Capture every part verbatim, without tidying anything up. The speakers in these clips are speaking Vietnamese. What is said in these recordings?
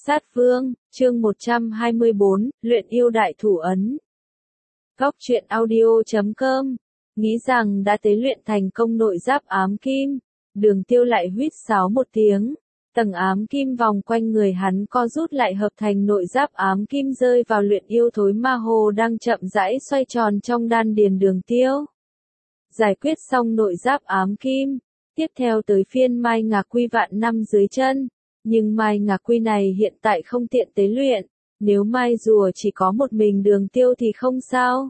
Sát Vương, chương một trăm hai mươi bốn, luyện yêu đại thủ ấn. Góc truyện audio chấm com, nghĩ rằng đã tế luyện thành công nội giáp ám kim, Đường Tiêu lại huýt sáo một tiếng, tầng ám kim vòng quanh người hắn co rút lại hợp thành nội giáp ám kim rơi vào luyện yêu thối ma hồ đang chậm rãi xoay tròn trong đan điền Đường Tiêu. Giải quyết xong nội giáp ám kim, tiếp theo tới phiên Mai Ngạc Quy vạn năm dưới chân. Nhưng Mai Ngạc Quy này hiện tại không tiện tế luyện, nếu Mai rùa chỉ có một mình Đường Tiêu thì không sao.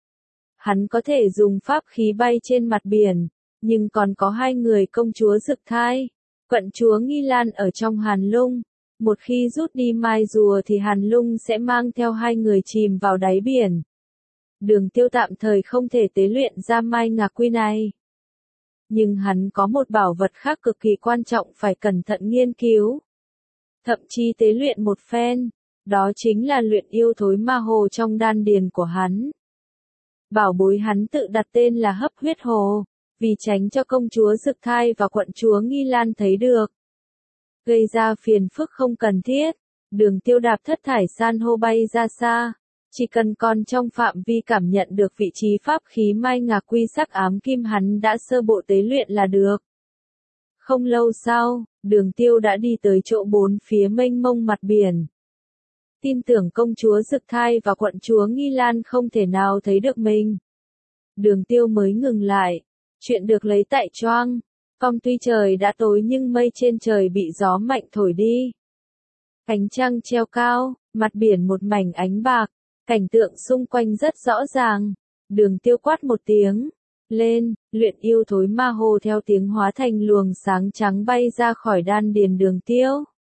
Hắn có thể dùng pháp khí bay trên mặt biển, nhưng còn có hai người công chúa Dực Thai, quận chúa Nghi Lan ở trong Hàn Lung. Một khi rút đi Mai rùa thì Hàn Lung sẽ mang theo hai người chìm vào đáy biển. Đường Tiêu tạm thời không thể tế luyện ra Mai Ngạc Quy này. Nhưng hắn có một bảo vật khác cực kỳ quan trọng phải cẩn thận nghiên cứu. Thậm chí tế luyện một phen, đó chính là luyện yêu thối ma hồ trong đan điền của hắn. Bảo bối hắn tự đặt tên là Hấp Huyết Hồ, vì tránh cho công chúa Dực Thai và quận chúa Nghi Lan thấy được. Gây ra phiền phức không cần thiết, Đường Tiêu đạp thất thải san hô bay ra xa. Chỉ cần còn trong phạm vi cảm nhận được vị trí pháp khí Mai Ngạc Quy sắc ám kim hắn đã sơ bộ tế luyện là được. Không lâu sau, Đường Tiêu đã đi tới chỗ bốn phía mênh mông mặt biển. Tin tưởng công chúa Dực Thai và quận chúa Nghi Lan không thể nào thấy được mình. Đường Tiêu mới ngừng lại, chuyện được lấy tại choang. Phong tuy trời đã tối nhưng mây trên trời bị gió mạnh thổi đi. Ánh trăng treo cao, mặt biển một mảnh ánh bạc. Cảnh tượng xung quanh rất rõ ràng, Đường Tiêu quát một tiếng, lên, luyện yêu thối ma hồ theo tiếng hóa thành luồng sáng trắng bay ra khỏi đan điền Đường Tiêu.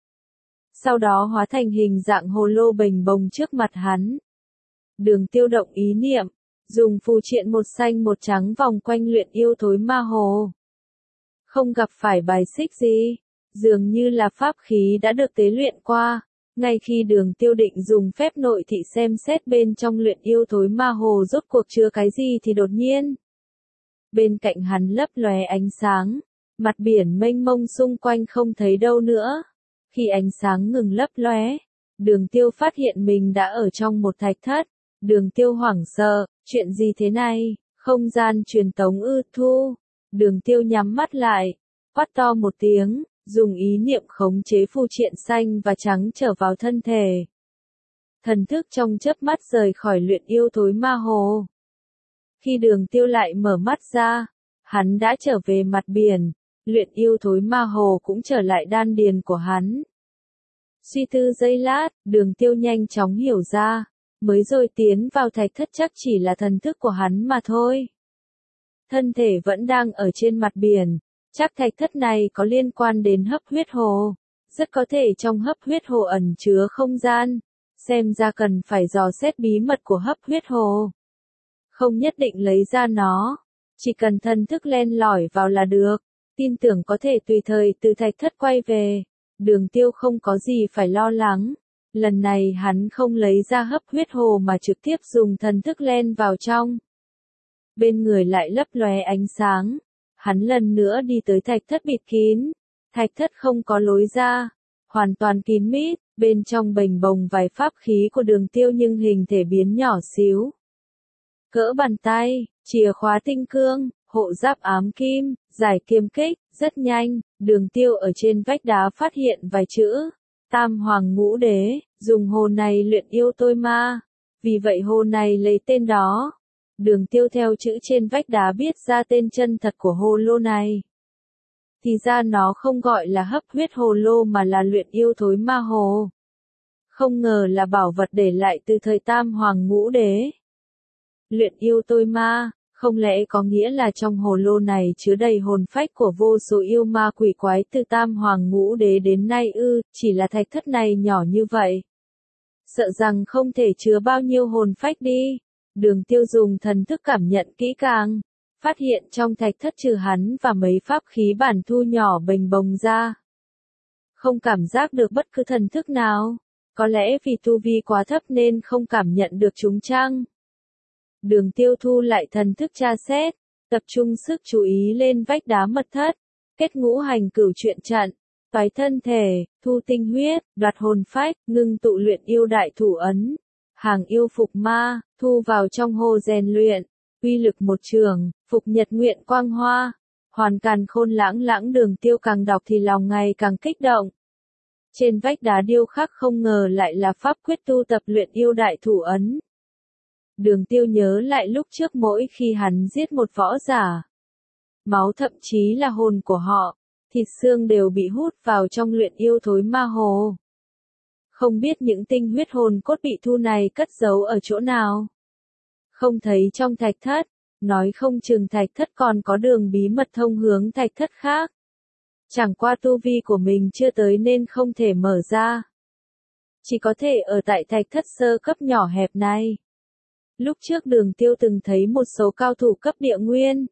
Sau đó hóa thành hình dạng hồ lô bềnh bồng trước mặt hắn. Đường Tiêu động ý niệm, dùng phù triện một xanh một trắng vòng quanh luyện yêu thối ma hồ. Không gặp phải bài xích gì, dường như là pháp khí đã được tế luyện qua. Ngay khi Đường Tiêu định dùng phép nội thị xem xét bên trong luyện yêu thối ma hồ rốt cuộc chứa cái gì thì đột nhiên. Bên cạnh hắn lấp lóe ánh sáng, mặt biển mênh mông xung quanh không thấy đâu nữa. Khi ánh sáng ngừng lấp lóe, Đường Tiêu phát hiện mình đã ở trong một thạch thất. Đường Tiêu hoảng sợ, chuyện gì thế này, không gian truyền tống ư thu. Đường Tiêu nhắm mắt lại, quát to một tiếng. Dùng ý niệm khống chế phù triện xanh và trắng trở vào thân thể. Thần thức trong chớp mắt rời khỏi luyện yêu thối ma hồ. Khi Đường Tiêu lại mở mắt ra, hắn đã trở về mặt biển, luyện yêu thối ma hồ cũng trở lại đan điền của hắn. Suy tư giây lát, Đường Tiêu nhanh chóng hiểu ra, mới rồi tiến vào thạch thất chắc chỉ là thần thức của hắn mà thôi. Thân thể vẫn đang ở trên mặt biển. Chắc thạch thất này có liên quan đến hấp huyết hồ, rất có thể trong hấp huyết hồ ẩn chứa không gian, xem ra cần phải dò xét bí mật của hấp huyết hồ. Không nhất định lấy ra nó, chỉ cần thần thức len lỏi vào là được, tin tưởng có thể tùy thời từ thạch thất quay về. Đường Tiêu không có gì phải lo lắng, lần này hắn không lấy ra hấp huyết hồ mà trực tiếp dùng thần thức len vào trong. Bên người lại lấp lóe ánh sáng. Hắn lần nữa đi tới thạch thất bịt kín, thạch thất không có lối ra, hoàn toàn kín mít, bên trong bềnh bồng vài pháp khí của Đường Tiêu nhưng hình thể biến nhỏ xíu. Cỡ bàn tay, chìa khóa tinh cương, hộ giáp ám kim, giải kiêm kích, rất nhanh, Đường Tiêu ở trên vách đá phát hiện vài chữ, Tam Hoàng Ngũ Đế, dùng hồ này luyện yêu tôi ma, vì vậy hồ này lấy tên đó. Đường Tiêu theo chữ trên vách đá biết ra tên chân thật của hồ lô này. Thì ra nó không gọi là hấp huyết hồ lô mà là luyện yêu thối ma hồ. Không ngờ là bảo vật để lại từ thời Tam Hoàng Ngũ Đế. Luyện yêu tôi ma, không lẽ có nghĩa là trong hồ lô này chứa đầy hồn phách của vô số yêu ma quỷ quái từ Tam Hoàng Ngũ Đế đến nay ư, chỉ là thạch thất này nhỏ như vậy. Sợ rằng không thể chứa bao nhiêu hồn phách đi. Đường Tiêu dùng thần thức cảm nhận kỹ càng, phát hiện trong thạch thất trừ hắn và mấy pháp khí bản thu nhỏ bềnh bồng ra. Không cảm giác được bất cứ thần thức nào, có lẽ vì tu vi quá thấp nên không cảm nhận được chúng chăng. Đường Tiêu thu lại thần thức tra xét, tập trung sức chú ý lên vách đá mật thất, kết ngũ hành cửu truyện trận, toái thân thể, thu tinh huyết, đoạt hồn phách, ngưng tụ luyện yêu đại thủ ấn, hàng yêu phục ma, thu vào trong hồ rèn luyện, uy lực một trường, phục nhật nguyện quang hoa. Hoàn càn khôn lãng lãng Đường Tiêu càng đọc thì lòng ngày càng kích động. Trên vách đá điêu khắc không ngờ lại là pháp quyết tu tập luyện yêu đại thủ ấn. Đường Tiêu nhớ lại lúc trước mỗi khi hắn giết một võ giả, máu thậm chí là hồn của họ, thịt xương đều bị hút vào trong luyện yêu thối ma hồ. Không biết những tinh huyết hồn cốt bị thu này cất giấu ở chỗ nào. Không thấy trong thạch thất, nói không chừng thạch thất còn có đường bí mật thông hướng thạch thất khác. Chẳng qua tu vi của mình chưa tới nên không thể mở ra. Chỉ có thể ở tại thạch thất sơ cấp nhỏ hẹp này. Lúc trước Đường Tiêu từng thấy một số cao thủ cấp địa nguyên.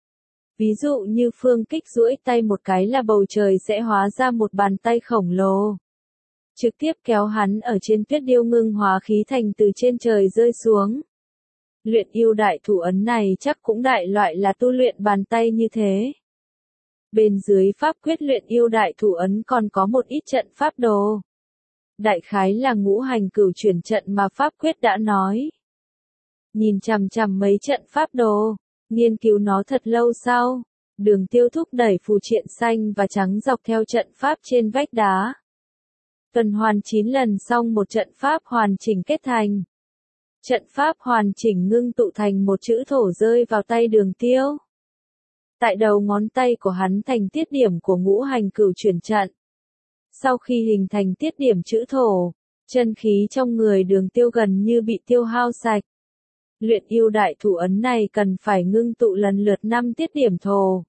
Ví dụ như Phương Kích duỗi tay một cái là bầu trời sẽ hóa ra một bàn tay khổng lồ. Trực tiếp kéo hắn ở trên tuyết điêu ngưng hóa khí thành từ trên trời rơi xuống. Luyện yêu đại thủ ấn này chắc cũng đại loại là tu luyện bàn tay như thế. Bên dưới pháp quyết luyện yêu đại thủ ấn còn có một ít trận pháp đồ. Đại khái là ngũ hành cửu chuyển trận mà pháp quyết đã nói. Nhìn chằm chằm mấy trận pháp đồ, nghiên cứu nó thật lâu sau, Đường Tiêu thúc đẩy phù triện xanh và trắng dọc theo trận pháp trên vách đá. Tuần hoàn chín lần xong một trận pháp hoàn chỉnh kết thành. Trận pháp hoàn chỉnh ngưng tụ thành một chữ thổ rơi vào tay Đường Tiêu. Tại đầu ngón tay của hắn thành tiết điểm của ngũ hành cửu chuyển trận. Sau khi hình thành tiết điểm chữ thổ, chân khí trong người Đường Tiêu gần như bị tiêu hao sạch. Luyện yêu đại thủ ấn này cần phải ngưng tụ lần lượt năm tiết điểm thổ.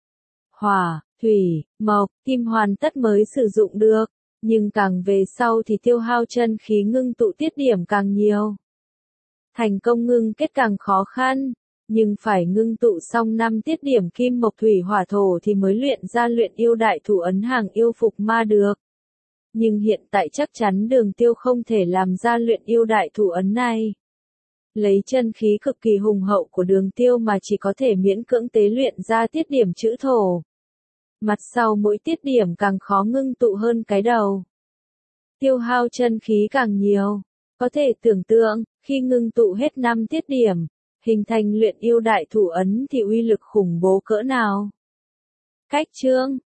Hỏa, thủy, mộc, kim hoàn tất mới sử dụng được, nhưng càng về sau thì tiêu hao chân khí ngưng tụ tiết điểm càng nhiều. Thành công ngưng kết càng khó khăn, nhưng phải ngưng tụ xong năm tiết điểm kim mộc thủy hỏa thổ thì mới luyện ra luyện yêu đại thủ ấn hàng yêu phục ma được. Nhưng hiện tại chắc chắn Đường Tiêu không thể làm ra luyện yêu đại thủ ấn này. Lấy chân khí cực kỳ hùng hậu của Đường Tiêu mà chỉ có thể miễn cưỡng tế luyện ra tiết điểm chữ thổ. Mặt sau mỗi tiết điểm càng khó ngưng tụ hơn cái đầu. Tiêu hao chân khí càng nhiều. Có thể tưởng tượng, khi ngưng tụ hết năm tiết điểm, hình thành luyện yêu đại thủ ấn thì uy lực khủng bố cỡ nào. Cách chương